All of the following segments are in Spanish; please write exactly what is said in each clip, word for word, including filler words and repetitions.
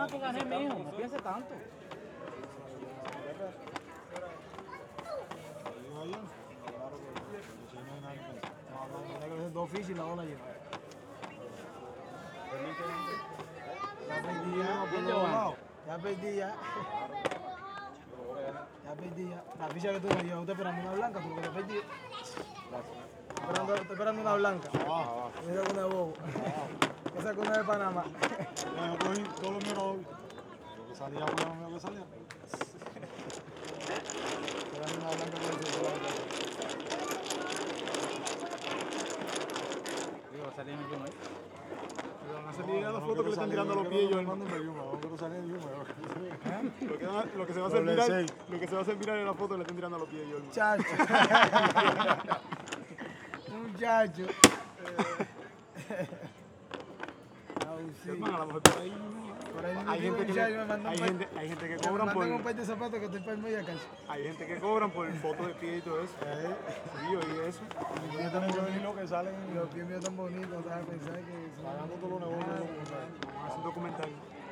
Ah, que gané, mijo. No piense tanto. Dos fichas y la bola lleva. Ya perdí ya, por los lados. Ya perdí ya. Ya perdí ya. La ficha que tú me llevas, usted esperando una blanca, porque te perdí. Esperando, estoy esperando una blanca. Mira una de bobo. Esa es una de Panamá. Yo cogí todo lo mío. Lo que salía, bueno, lo que salía. Esperando una blanca que decir. Digo, va a salir en el Yuma ahí. Van a salir las fotos que le están tirando a los pies. Yo le mando un Yuma. Vamos a salir en Yuma. Lo que se va a hacer viral, lo que se va a hacer viral en la foto le están tirando a los pies. Yo, Muchacho. Muchacho. hermano, a lo mejor por ahí. Por ahí Hay gente que, muchacho me mandó hay un gente, hay gente que Me cobran por, mandan un par de zapatos que estoy para el medio cancha. hay gente que cobran por fotos de pie y todo eso. Sí, yo oí eso. Los pies tan bonitos que salen. Los pies míos tan bonitos, ¿sabes? Pensar que son Pagando todos los negocios. Hace un documental.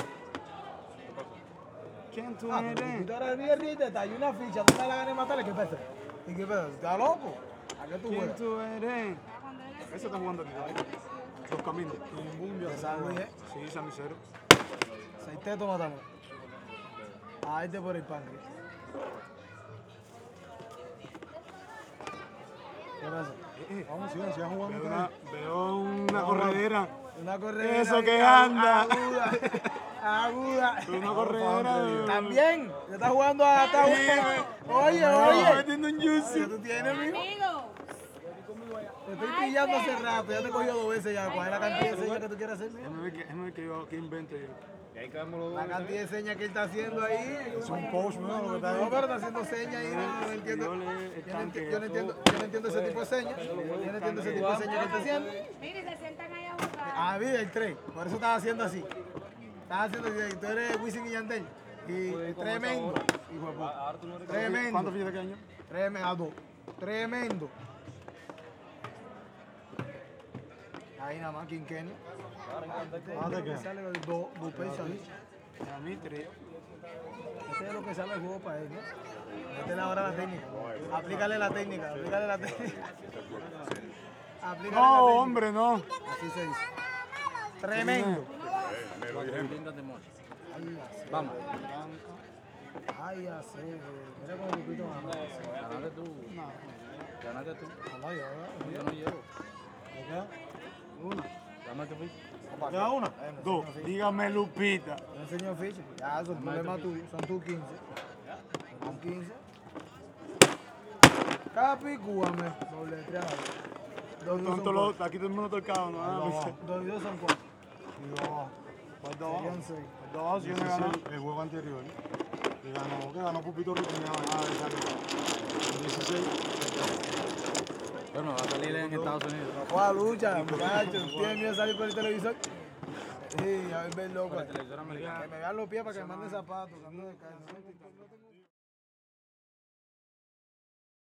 ¿Quién tú Ah, pero eres? tú ahora bien rita, hay una ficha, tú me la ganas de matarle, ¿qué pasa? ¿Y qué pasa? ¿Estás loco? ¿A qué tú ¿Quién juegas? tú eres? Ese está jugando aquí, ¿sabes? Los caminos. De San Luis, ¿eh? Sí, San Lucero. Seis tetos matamos. Ahí te por el páncreas. ¿Qué pasa? Vamos, sigan, sigan jugando. Veo una, veo una corredera. Una corredera. Eso ahí, que agu- anda. Aguda. Aguda. Una corredera. También. ¿Te estás jugando a esta Oye, oye. Metiendo un juicy. ¿Qué tú tienes, mijo? Amigo. Te estoy pillando hace rato. Ya te he cogido dos veces ya. ¿Cuál es la cantidad de señas que tú quieres hacer, mijo? Déjame ver qué- déjame ver qué yo- qué invento yo. La cantidad de señas que él está haciendo ahí. Es un post, ¿no? Lo que está No, ahí. pero está haciendo señas ahí. No, no entiendo. Yo le- el Yo no, tanque. enti- yo no entiendo, yo no entiendo ese tipo de señas. Yo no entiendo ese tipo de señas que está haciendo. Mire, se sientan ahí a jugar. Ah, mira, el tres. Por eso estaba haciendo así. Estaba haciendo así. Tú eres Wisin y Yandel. Y tremendo. Hijo de puta. ¿Cuántos Tremendo. fichas de qué año? Tremendo. A dos. Tremendo. Ahí nada más, Quinquenio. Ah, ¿de qué? Sale dos, dos pesos ahí. A mí tres. Este es lo que sale el juego para él, ¿no? Esta es la hora de la técnica. Aplícale la técnica, aplícale la técnica. Aplícale la No, técnica. hombre, no. Así se dice. Tremendo. Linda de mocha. Ay, ya sé. Vamos. Ay, ya sé. Mira cómo Lupito ganó. Ganaste tú. Ganaste tú. Mamá, ya, ya. Yo no llevo. ¿Me queda? Una. Dame tu ficha. ¿Me queda una? Dos. Dígame, Lupita. Yo enseño ficha. Ya, son problemas tuyos. Son tus quince. Son tus quince. Capicúame. Doble tres a la vez. Dos y dos Tonto, son lo- cuatro. aquí todo el mundo tocado, ¿no? Ah, viste. Dos y dos son cuatro. Y dos abajo. Pues dos abajo. Serían seis. Pues dos abajo, si yo me gané el juego anterior. Y ganó, ¿qué ganó Pupito Rico? Me ganaba dieciséis. Bueno, va a salir en Estados Unidos. ¿Cuál lucha, muchachos? ¿Tiene miedo de salir por el televisor? Sí, a ver, ver loco. Por la televisora americana. Que me vean los pies para que me manden zapatos. Que ando descalzo.